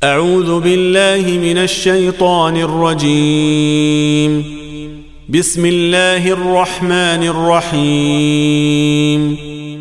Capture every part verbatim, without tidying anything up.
أعوذ بالله من الشيطان الرجيم. بسم الله الرحمن الرحيم.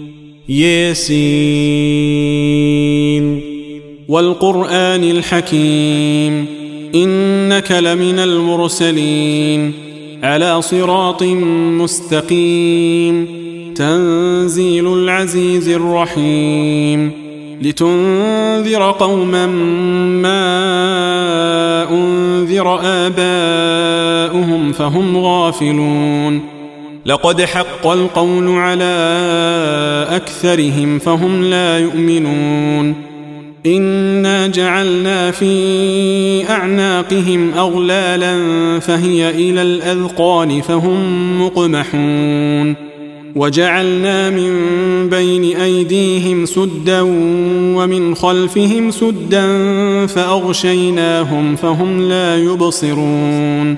ياسين والقرآن الحكيم إنك لمن المرسلين على صراط مستقيم تنزيل العزيز الرحيم لتنذر قوما ما أنذر آباؤهم فهم غافلون لقد حق القول على أكثرهم فهم لا يؤمنون إنا جعلنا في أعناقهم أغلالا فهي إلى الأذقان فهم مقمحون وجعلنا من بين أيديهم سدا ومن خلفهم سدا فأغشيناهم فهم لا يبصرون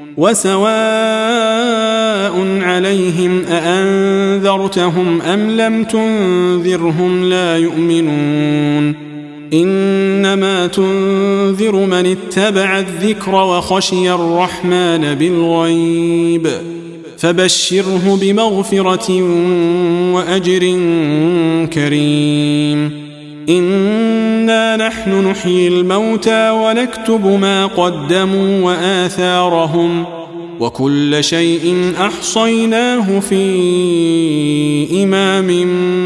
وسواء عليهم أأنذرتهم أم لم تنذرهم لا يؤمنون إنما تنذر من اتبع الذكر وخشي الرحمن بالغيب فبشره بمغفرة وأجر كريم إنا نحن نحيي الموتى ونكتب ما قدموا وآثارهم وكل شيء أحصيناه في إمام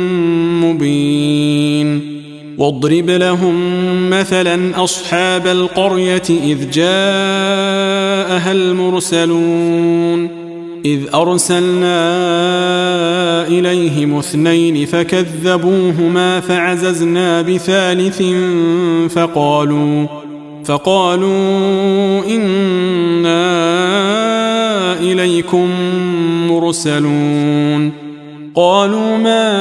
مبين واضرب لهم مثلا أصحاب القرية إذ جاءها المرسلون إذ أرسلنا إليهم اثنين فكذبوهما فعززنا بثالث فقالوا فقالوا إنا إليكم مرسلون قالوا ما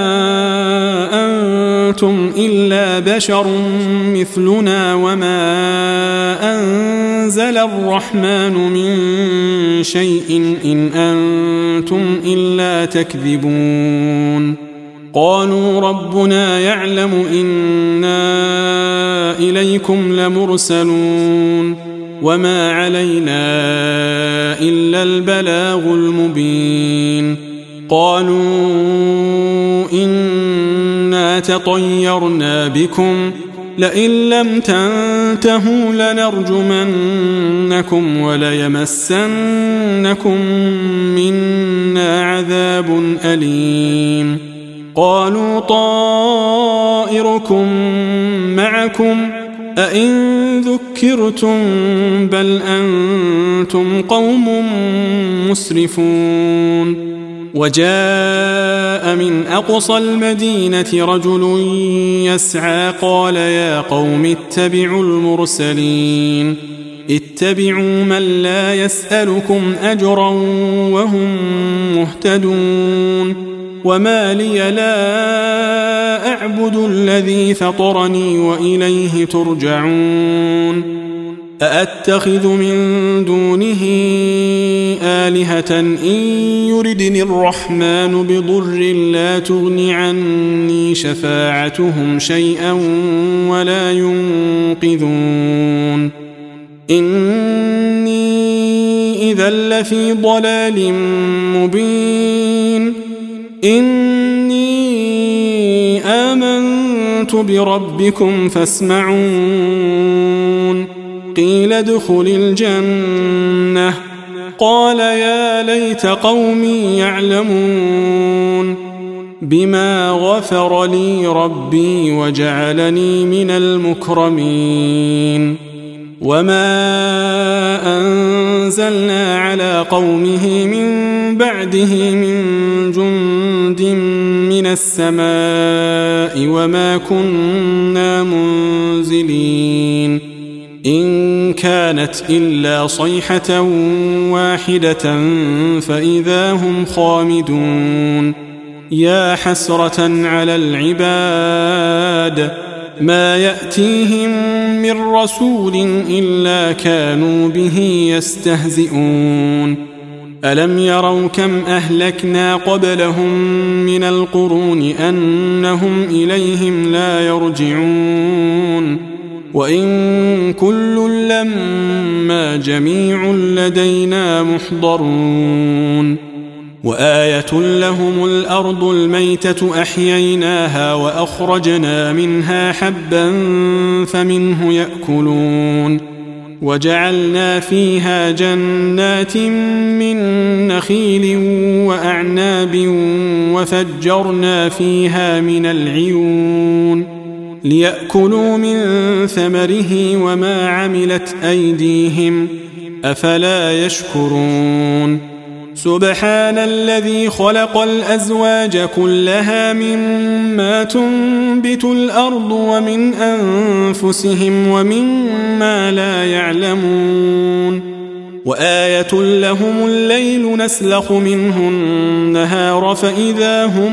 أنتم إلا بشر مثلنا وما أنزل الرحمن من شيء إن أنتم إلا تكذبون قالوا ربنا يعلم إنا إليكم لمرسلون وما علينا إلا البلاغ المبين قالوا إنا تطيرنا بكم لئن لم تنتهوا لنرجمنكم وليمسنكم منا عذاب أليم قالوا طائركم معكم أئن ذكرتم بل أنتم قوم مسرفون وجاء من أقصى المدينة رجل يسعى قال يا قوم اتبعوا المرسلين اتبعوا من لا يسألكم أجرا وهم مهتدون وما لي لا أعبد الذي فطرني وإليه ترجعون أأتخذ من دونه آلهة إن يردني الرحمن بضر لا تغن عني شفاعتهم شيئا ولا ينقذون إني إذا لفي ضلال مبين إني آمنت بربكم فاسمعون قيل ادخل الجنة قال يا ليت قومي يعلمون بما غفر لي ربي وجعلني من المكرمين وما أنزلنا على قومه من بعده من جند من السماء وما كنا منزلين إن كانت إلا صيحة واحدة فإذا هم خامدون يا حسرة على العباد ما يأتيهم من رسول إلا كانوا به يستهزئون ألم يروا كم أهلكنا قبلهم من القرون أنهم إليهم لا يرجعون وإن كل لما جميع لدينا محضرون وآية لهم الأرض الميتة أحييناها وأخرجنا منها حبا فمنه يأكلون وجعلنا فيها جنات من نخيل وأعناب وفجرنا فيها من العيون ليأكلوا من ثمره وما عملت أيديهم أفلا يشكرون سبحان الذي خلق الأزواج كلها مما تنبت الأرض ومن أنفسهم ومما لا يعلمون وآية لهم الليل نسلخ منه النهار فإذا هم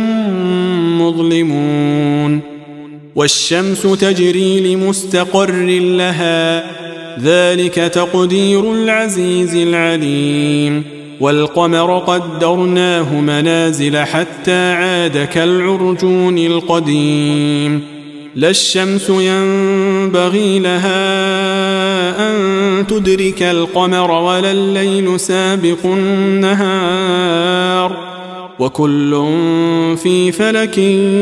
مظلمون والشمس تجري لمستقر لها ذلك تقدير العزيز العليم والقمر قدرناه منازل حتى عاد كالعرجون القديم لا الشمس ينبغي لها أن تدرك القمر ولا الليل سابق النهار وكل في فلك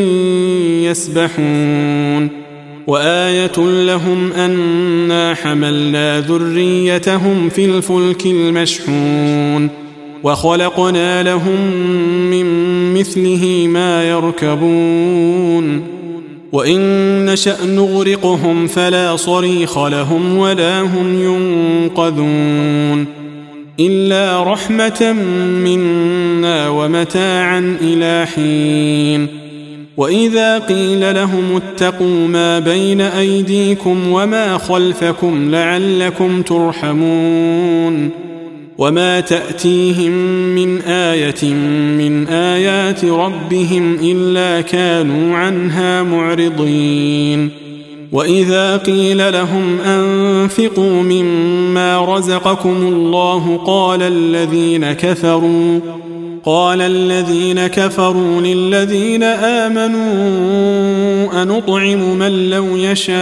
يسبحون وآية لهم أنا حملنا ذريتهم في الفلك المشحون وخلقنا لهم من مثله ما يركبون وإن نشأ نغرقهم فلا صريخ لهم ولا هم ينقذون إلا رحمة منا ومتاعا إلى حين وإذا قيل لهم اتقوا ما بين أيديكم وما خلفكم لعلكم ترحمون وما تأتيهم من آية من آيات ربهم إلا كانوا عنها معرضين وإذا قيل لهم أنفقوا مما رزقكم الله قال الذين كفروا قال الذين كفروا للذين آمنوا أنطعم من لو يشاء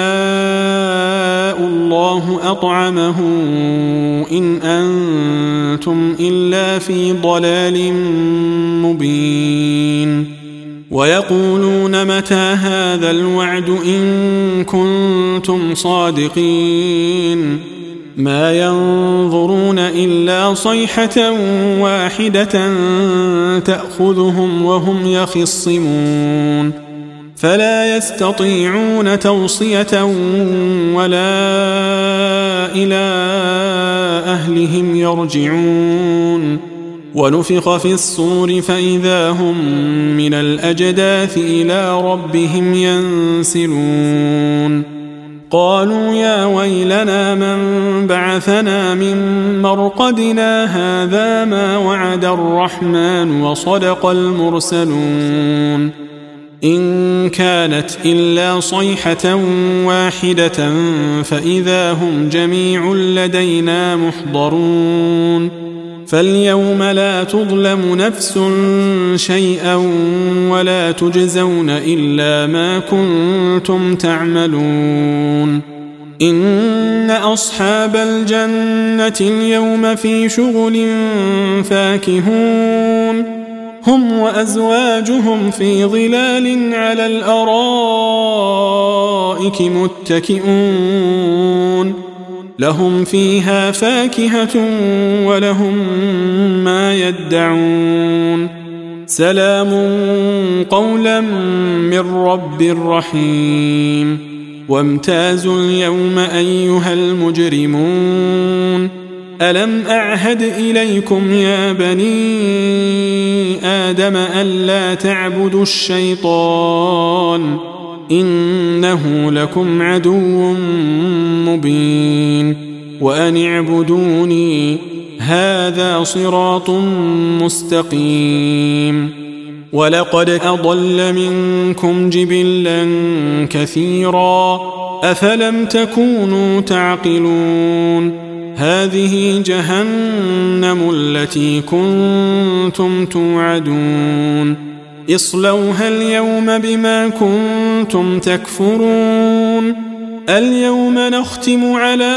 الله أطعمه إن أنتم إلا في ضلال مبين ويقولون متى هذا الوعد إن كنتم صادقين ما ينظرون إلا صيحة واحدة تأخذهم وهم يخصمون فلا يستطيعون توصية ولا إلى أهلهم يرجعون ونفخ في الصور فإذا هم من الأجداث إلى ربهم ينسلون قالوا يا ويلنا من بعثنا من مرقدنا هذا ما وعد الرحمن وصدق المرسلون إن كانت إلا صيحة واحدة فإذا هم جميع لدينا محضرون فاليوم لا تظلم نفس شيئا ولا تجزون إلا ما كنتم تعملون إن أصحاب الجنة اليوم في شغل فاكهون هم وأزواجهم في ظلال على الأرائك متكئون لهم فيها فاكهة ولهم ما يدعون سلام قولا من رب رحيم وامتازوا اليوم أيها المجرمون ألم أعهد إليكم يا بني آدم ألا تعبدوا الشيطان إنه لكم عدو مبين وأن اعبدوني هذا صراط مستقيم ولقد أضل منكم جبلا كثيرا أفلم تكونوا تعقلون هذه جهنم التي كنتم توعدون اصلوها اليوم بما كنتم تكفرون اليوم نختم على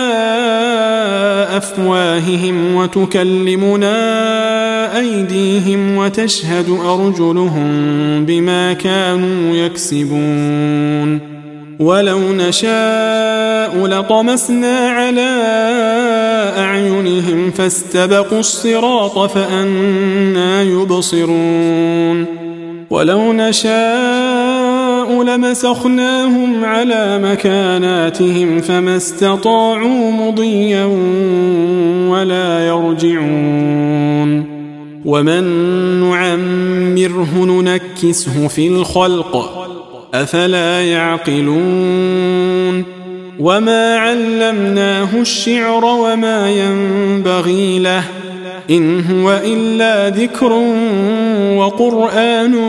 أفواههم وتكلمنا أيديهم وتشهد أرجلهم بما كانوا يكسبون ولو نشاء لطمسنا على أعينهم فاستبقوا الصراط فأنى يبصرون ولو نشاء لمسخناهم على مكاناتهم فما استطاعوا مضيا ولا يرجعون ومن نعمره ننكسه في الخلق أفلا يعقلون وما علمناه الشعر وما ينبغي له إن هو إلا ذكر وقرآن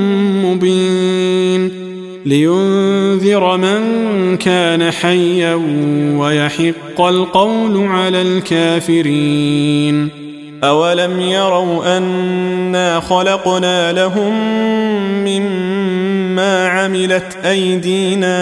مبين لينذر من كان حيا ويحق القول على الكافرين أولم يروا أنا خلقنا لهم مما عملت أيدينا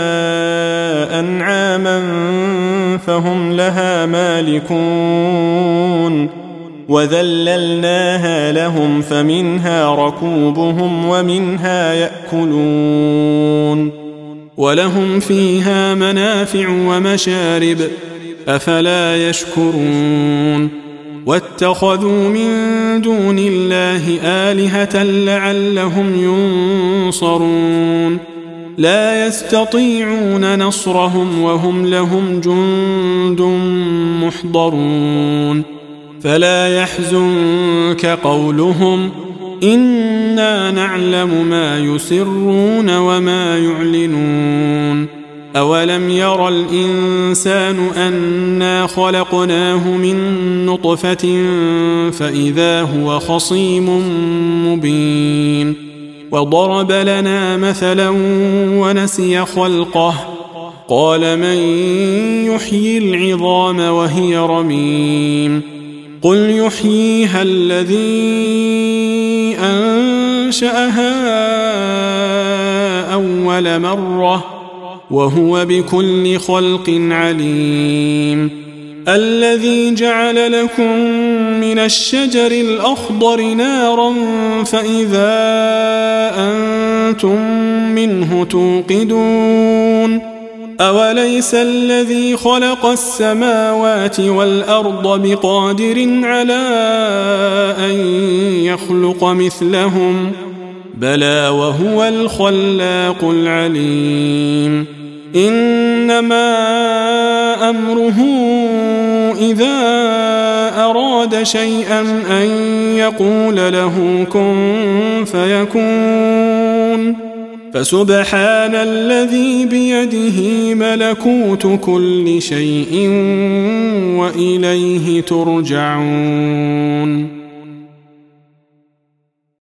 أنعاما فهم لها مالكون وذللناها لهم فمنها ركوبهم ومنها يأكلون ولهم فيها منافع ومشارب أفلا يشكرون واتخذوا من دون الله آلهة لعلهم ينصرون لا يستطيعون نصرهم وهم لهم جند محضرون فلا يحزنك قولهم إنا نعلم ما يسرون وما يعلنون أولم ير الإنسان أنا خلقناه من نطفة فإذا هو خصيم مبين وضرب لنا مثلا ونسي خلقه قال من يحيي العظام وهي رميم قل يحييها الذي أنشأها أول مرة وهو بكل خلق عليم الذي جعل لكم من الشجر الأخضر نارا فإذا أنتم منه توقدون أوليس الذي خلق السماوات والأرض بقادر على أن يخلق مثلهم بلى وهو الخلاق العليم إنما أمره إذا أراد شيئا أن يقول له كن فيكون فسبحان الذي بيده ملكوت كل شيء وإليه ترجعون